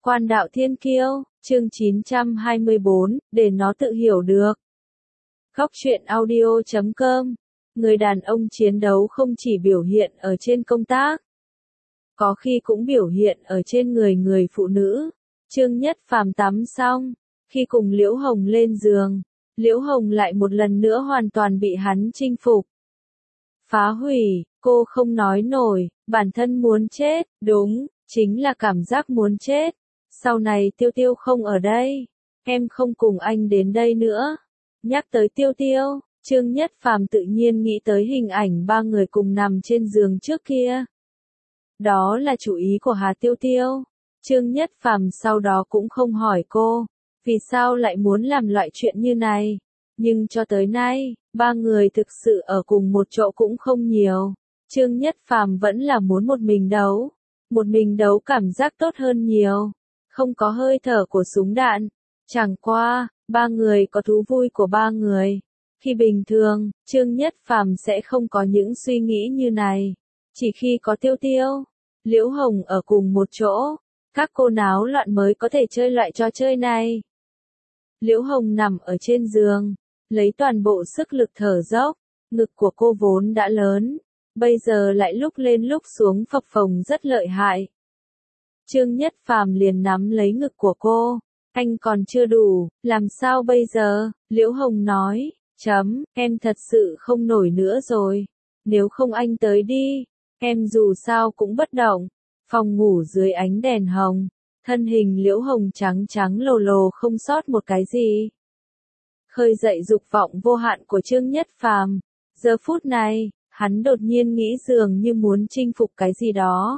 Quan đạo thiên kiêu, chương 924, để nó tự hiểu được. Góc truyện audio.com. Người đàn ông chiến đấu không chỉ biểu hiện ở trên công tác, có khi cũng biểu hiện ở trên người phụ nữ. Trương Nhất Phàm tắm xong, khi cùng Liễu Hồng lên giường, Liễu Hồng lại một lần nữa hoàn toàn bị hắn chinh phục. Phá hủy, cô không nói nổi, bản thân muốn chết, đúng, chính là cảm giác muốn chết. Sau này Tiêu Tiêu không ở đây, em không cùng anh đến đây nữa. Nhắc tới Tiêu Tiêu, Trương Nhất Phàm tự nhiên nghĩ tới hình ảnh ba người cùng nằm trên giường trước kia. Đó là chủ ý của Hà Tiêu Tiêu. Trương Nhất Phàm sau đó cũng không hỏi cô, vì sao lại muốn làm loại chuyện như này. Nhưng cho tới nay, ba người thực sự ở cùng một chỗ cũng không nhiều. Trương Nhất Phàm vẫn là muốn một mình đấu cảm giác tốt hơn nhiều. Không có hơi thở của súng đạn. Chẳng qua, ba người có thú vui của ba người. Khi bình thường, Trương Nhất Phàm sẽ không có những suy nghĩ như này. Chỉ khi có Tiêu Tiêu, Liễu Hồng ở cùng một chỗ, các cô náo loạn mới có thể chơi loại trò chơi này. Liễu Hồng nằm ở trên giường, lấy toàn bộ sức lực thở dốc, ngực của cô vốn đã lớn, bây giờ lại lúc lên lúc xuống phập phồng rất lợi hại. Trương Nhất Phàm liền nắm lấy ngực của cô, anh còn chưa đủ, làm sao bây giờ? Liễu Hồng nói, em thật sự không nổi nữa rồi, nếu không anh tới đi, em dù sao cũng bất động. Phòng ngủ dưới ánh đèn hồng, thân hình Liễu Hồng trắng trắng lồ lồ không sót một cái gì. Khơi dậy dục vọng vô hạn của Trương Nhất Phàm. Giờ phút này, hắn đột nhiên nghĩ dường như muốn chinh phục cái gì đó.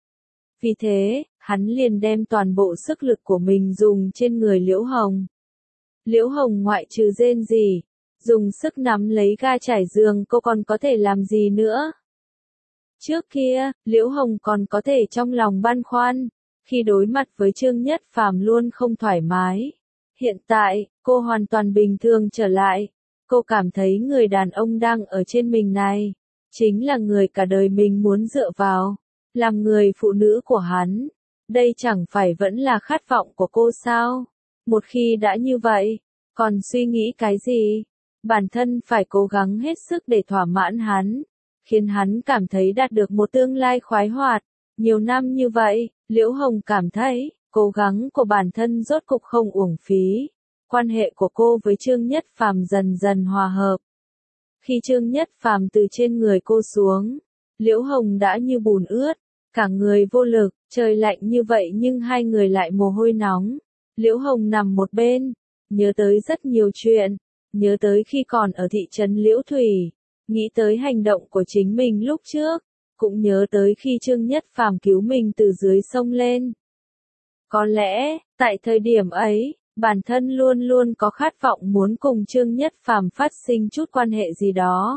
Vì thế, hắn liền đem toàn bộ sức lực của mình dùng trên người Liễu Hồng. Liễu Hồng ngoại trừ rên rỉ, dùng sức nắm lấy ga trải giường, cô còn có thể làm gì nữa? Trước kia, Liễu Hồng còn có thể trong lòng băn khoăn, khi đối mặt với Trương Nhất Phàm luôn không thoải mái. Hiện tại, cô hoàn toàn bình thường trở lại. Cô cảm thấy người đàn ông đang ở trên mình này, chính là người cả đời mình muốn dựa vào, làm người phụ nữ của hắn. Đây chẳng phải vẫn là khát vọng của cô sao? Một khi đã như vậy, còn suy nghĩ cái gì? Bản thân phải cố gắng hết sức để thỏa mãn hắn, khiến hắn cảm thấy đạt được một tương lai khoái hoạt. Nhiều năm như vậy, Liễu Hồng cảm thấy, cố gắng của bản thân rốt cục không uổng phí. Quan hệ của cô với Trương Nhất Phàm dần dần hòa hợp. Khi Trương Nhất Phàm từ trên người cô xuống, Liễu Hồng đã như bùn ướt, cả người vô lực, trời lạnh như vậy nhưng hai người lại mồ hôi nóng. Liễu Hồng nằm một bên, nhớ tới rất nhiều chuyện, nhớ tới khi còn ở thị trấn Liễu Thủy, nghĩ tới hành động của chính mình lúc trước, cũng nhớ tới khi Trương Nhất Phàm cứu mình từ dưới sông lên. Có lẽ, tại thời điểm ấy, bản thân luôn luôn có khát vọng muốn cùng Trương Nhất Phàm phát sinh chút quan hệ gì đó.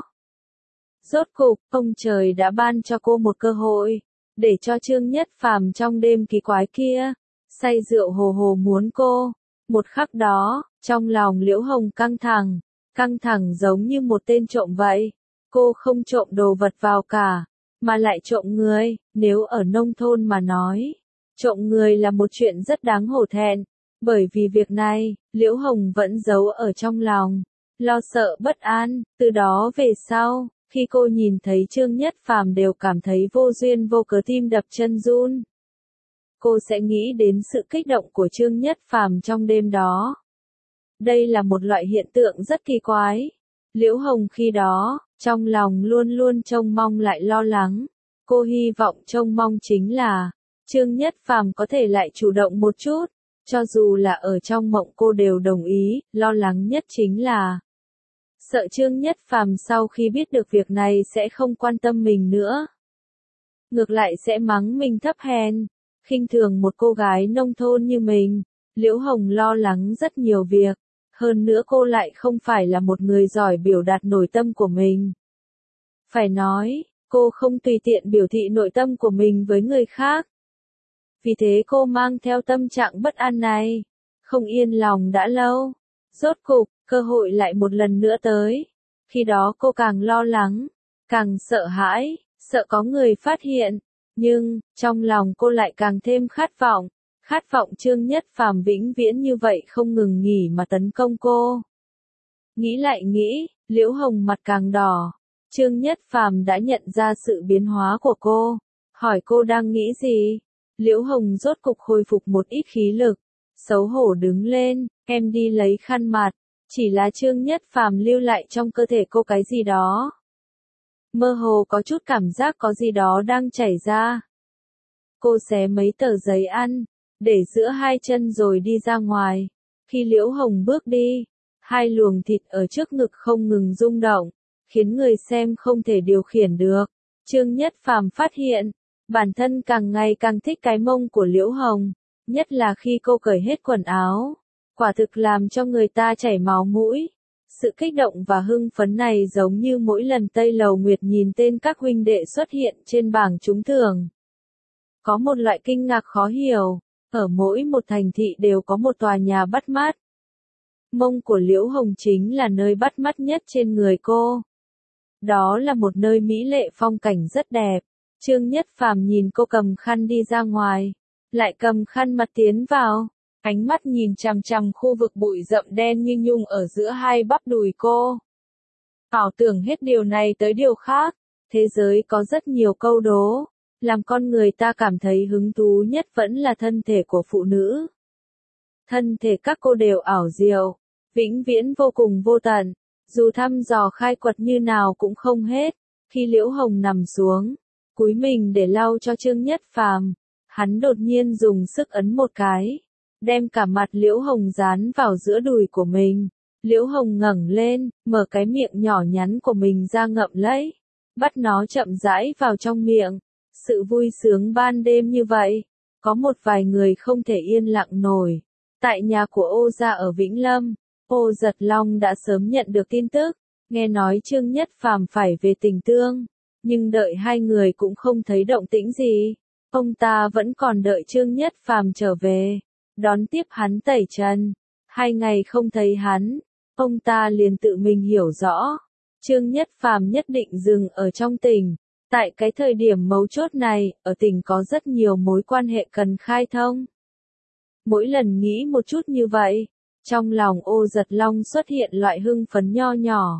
Rốt cục, ông trời đã ban cho cô một cơ hội, để cho Trương Nhất Phàm trong đêm kỳ quái kia, say rượu hồ hồ muốn cô. Một khắc đó, trong lòng Liễu Hồng căng thẳng giống như một tên trộm vậy. Cô không trộm đồ vật vào cả, mà lại trộm người. Nếu ở nông thôn mà nói, trộm người là một chuyện rất đáng hổ thẹn. Bởi vì việc này, Liễu Hồng vẫn giấu ở trong lòng, lo sợ bất an. Từ đó về sau, khi cô nhìn thấy Trương Nhất Phàm đều cảm thấy vô duyên vô cớ tim đập chân run. Cô sẽ nghĩ đến sự kích động của Trương Nhất Phàm trong đêm đó. Đây là một loại hiện tượng rất kỳ quái. Liễu Hồng khi đó, trong lòng luôn luôn trông mong lại lo lắng. Cô hy vọng trông mong chính là Trương Nhất Phàm có thể lại chủ động một chút. Cho dù là ở trong mộng cô đều đồng ý, lo lắng nhất chính là sợ Trương Nhất Phàm sau khi biết được việc này sẽ không quan tâm mình nữa. Ngược lại sẽ mắng mình thấp hèn, khinh thường một cô gái nông thôn như mình. Liễu Hồng lo lắng rất nhiều việc, hơn nữa cô lại không phải là một người giỏi biểu đạt nội tâm của mình. Phải nói, cô không tùy tiện biểu thị nội tâm của mình với người khác. Vì thế cô mang theo tâm trạng bất an này, không yên lòng đã lâu. Rốt cục, cơ hội lại một lần nữa tới. Khi đó cô càng lo lắng, càng sợ hãi, sợ có người phát hiện. Nhưng, trong lòng cô lại càng thêm khát vọng. khát vọng Trương Nhất Phàm vĩnh viễn như vậy không ngừng nghỉ mà tấn công cô. Nghĩ lại nghĩ, Liễu Hồng mặt càng đỏ. Trương Nhất Phàm đã nhận ra sự biến hóa của cô, hỏi cô đang nghĩ gì. Liễu Hồng rốt cục khôi phục một ít khí lực, xấu hổ đứng lên, em đi lấy khăn mặt. Chỉ là Trương Nhất Phàm lưu lại trong cơ thể cô cái gì đó. Mơ hồ có chút cảm giác có gì đó đang chảy ra. Cô xé mấy tờ giấy ăn, để giữa hai chân rồi đi ra ngoài. Khi Liễu Hồng bước đi, hai luồng thịt ở trước ngực không ngừng rung động, khiến người xem không thể điều khiển được. Trương Nhất Phàm phát hiện, bản thân càng ngày càng thích cái mông của Liễu Hồng, nhất là khi cô cởi hết quần áo. Quả thực làm cho người ta chảy máu mũi. Sự kích động và hưng phấn này giống như mỗi lần Tây Lầu Nguyệt nhìn tên các huynh đệ xuất hiện trên bảng trúng thưởng. Có một loại kinh ngạc khó hiểu, ở mỗi một thành thị đều có một tòa nhà bắt mắt. Mông của Liễu Hồng chính là nơi bắt mắt nhất trên người cô. Đó là một nơi mỹ lệ phong cảnh rất đẹp. Trương Nhất Phàm nhìn cô cầm khăn đi ra ngoài, lại cầm khăn mặt tiến vào. Ánh mắt nhìn chằm chằm khu vực bụi rậm đen như nhung ở giữa hai bắp đùi cô. Ảo tưởng hết điều này tới điều khác, thế giới có rất nhiều câu đố, làm con người ta cảm thấy hứng thú nhất vẫn là thân thể của phụ nữ. Thân thể các cô đều ảo diệu, vĩnh viễn vô cùng vô tận, dù thăm dò khai quật như nào cũng không hết. Khi Liễu Hồng nằm xuống, cúi mình để lau cho Trương Nhất Phàm, hắn đột nhiên dùng sức ấn một cái, đem cả mặt Liễu Hồng dán vào giữa đùi của mình. Liễu Hồng ngẩng lên, mở cái miệng nhỏ nhắn của mình ra ngậm lấy, bắt nó chậm rãi vào trong miệng. Sự vui sướng ban đêm như vậy, có một vài người không thể yên lặng nổi. Tại nhà của Ô gia ở Vĩnh Lâm, Ô Giật Long đã sớm nhận được tin tức, nghe nói Trương Nhất Phàm phải về Tình Tương, nhưng đợi hai người cũng không thấy động tĩnh gì. Ông ta vẫn còn đợi Trương Nhất Phàm trở về, đón tiếp hắn tẩy trần. 2 ngày không thấy hắn, ông ta liền tự mình hiểu rõ, Trương Nhất Phàm nhất định dừng ở trong tỉnh. Tại cái thời điểm mấu chốt này, ở tỉnh có rất nhiều mối quan hệ cần khai thông. Mỗi lần nghĩ một chút như vậy, trong lòng Ô Giật Long xuất hiện loại hưng phấn nho nhỏ.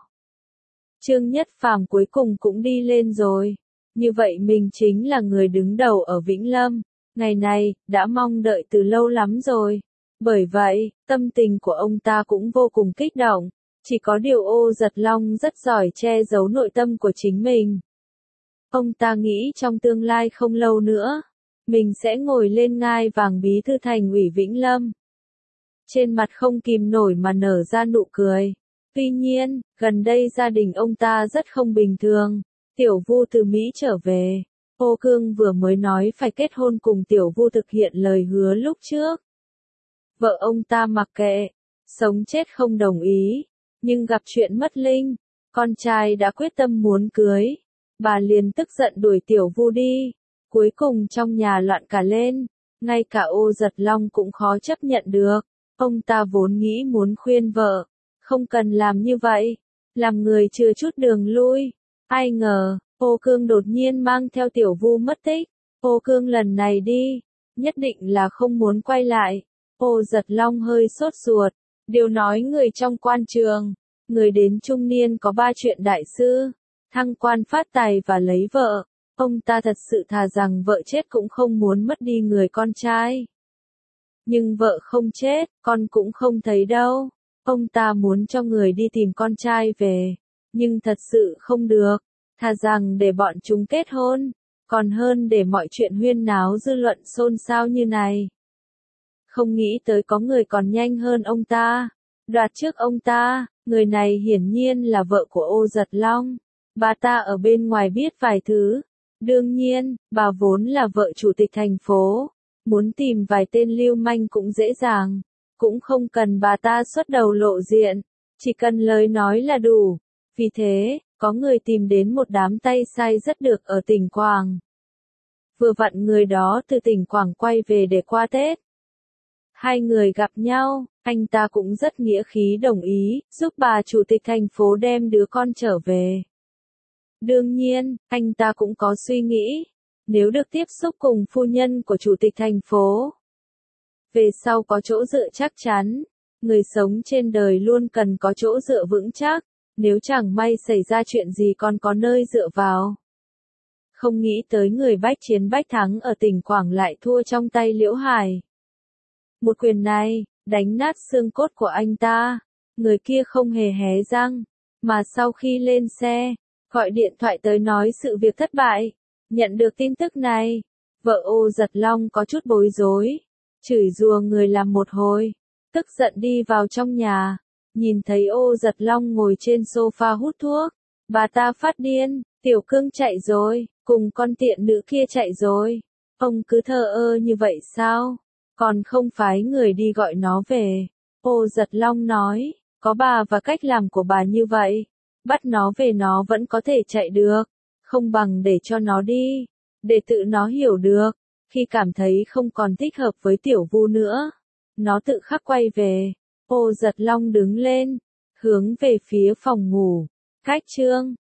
Trương Nhất Phàm cuối cùng cũng đi lên rồi. Như vậy mình chính là người đứng đầu ở Vĩnh Lâm. Ngày này, đã mong đợi từ lâu lắm rồi. Bởi vậy, tâm tình của ông ta cũng vô cùng kích động. Chỉ có điều Ô Giật Long rất giỏi che giấu nội tâm của chính mình. Ông ta nghĩ trong tương lai không lâu nữa, mình sẽ ngồi lên ngai vàng bí thư thành ủy Vĩnh Lâm. Trên mặt không kìm nổi mà nở ra nụ cười. Tuy nhiên, gần đây gia đình ông ta rất không bình thường. Tiểu Vu từ Mỹ trở về. Ô Cương vừa mới nói phải kết hôn cùng Tiểu Vu thực hiện lời hứa lúc trước. Vợ ông ta mặc kệ, sống chết không đồng ý. Nhưng gặp chuyện mất linh, con trai đã quyết tâm muốn cưới. Bà liền tức giận đuổi Tiểu Vu đi. Cuối cùng trong nhà loạn cả lên. Ngay cả Ô Giật Long cũng khó chấp nhận được. Ông ta vốn nghĩ muốn khuyên vợ, không cần làm như vậy, làm người chưa chút đường lui. Ai ngờ, Ô Cương đột nhiên mang theo Tiểu Vu mất tích. Ô Cương lần này đi, nhất định là không muốn quay lại. Ô Giật Long hơi sốt ruột, điều nói người trong quan trường, người đến trung niên có 3 chuyện đại sư, thăng quan phát tài và lấy vợ. Ông ta thật sự thà rằng vợ chết cũng không muốn mất đi người con trai. Nhưng vợ không chết, con cũng không thấy đâu. Ông ta muốn cho người đi tìm con trai về, nhưng thật sự không được. Thà rằng để bọn chúng kết hôn, còn hơn để mọi chuyện huyên náo dư luận xôn xao như này. Không nghĩ tới có người còn nhanh hơn ông ta, đoạt trước ông ta. Người này hiển nhiên là vợ của Ô Giật Long. Bà ta ở bên ngoài biết vài thứ. Đương nhiên, bà vốn là vợ chủ tịch thành phố. Muốn tìm vài tên lưu manh cũng dễ dàng. Cũng không cần bà ta xuất đầu lộ diện. Chỉ cần lời nói là đủ. Vì thế, có người tìm đến một đám tay sai rất được ở tỉnh Quảng. Vừa vặn người đó từ tỉnh Quảng quay về để qua Tết. Hai người gặp nhau, anh ta cũng rất nghĩa khí đồng ý, giúp bà chủ tịch thành phố đem đứa con trở về. Đương nhiên, anh ta cũng có suy nghĩ, nếu được tiếp xúc cùng phu nhân của chủ tịch thành phố, về sau có chỗ dựa chắc chắn. Người sống trên đời luôn cần có chỗ dựa vững chắc, nếu chẳng may xảy ra chuyện gì còn có nơi dựa vào. Không nghĩ tới người bách chiến bách thắng ở tỉnh Quảng lại thua trong tay Liễu Hải. Một quyền này, đánh nát xương cốt của anh ta. Người kia không hề hé răng, mà sau khi lên xe, gọi điện thoại tới nói sự việc thất bại. Nhận được tin tức này, vợ Ô Giật Long có chút bối rối, chửi rủa người làm một hồi, tức giận đi vào trong nhà, nhìn thấy Ô Giật Long ngồi trên sofa hút thuốc, bà ta phát điên, Tiểu Cương chạy rồi, cùng con tiện nữ kia chạy rồi, ông cứ thờ ơ như vậy sao, còn không phái người đi gọi nó về. Ô Giật Long nói, có bà và cách làm của bà như vậy, bắt nó về nó vẫn có thể chạy được, không bằng để cho nó đi, để tự nó hiểu được, khi cảm thấy không còn thích hợp với Tiểu Vu nữa, nó tự khắc quay về. Ô Giật Long đứng lên, hướng về phía phòng ngủ, Khách Trương,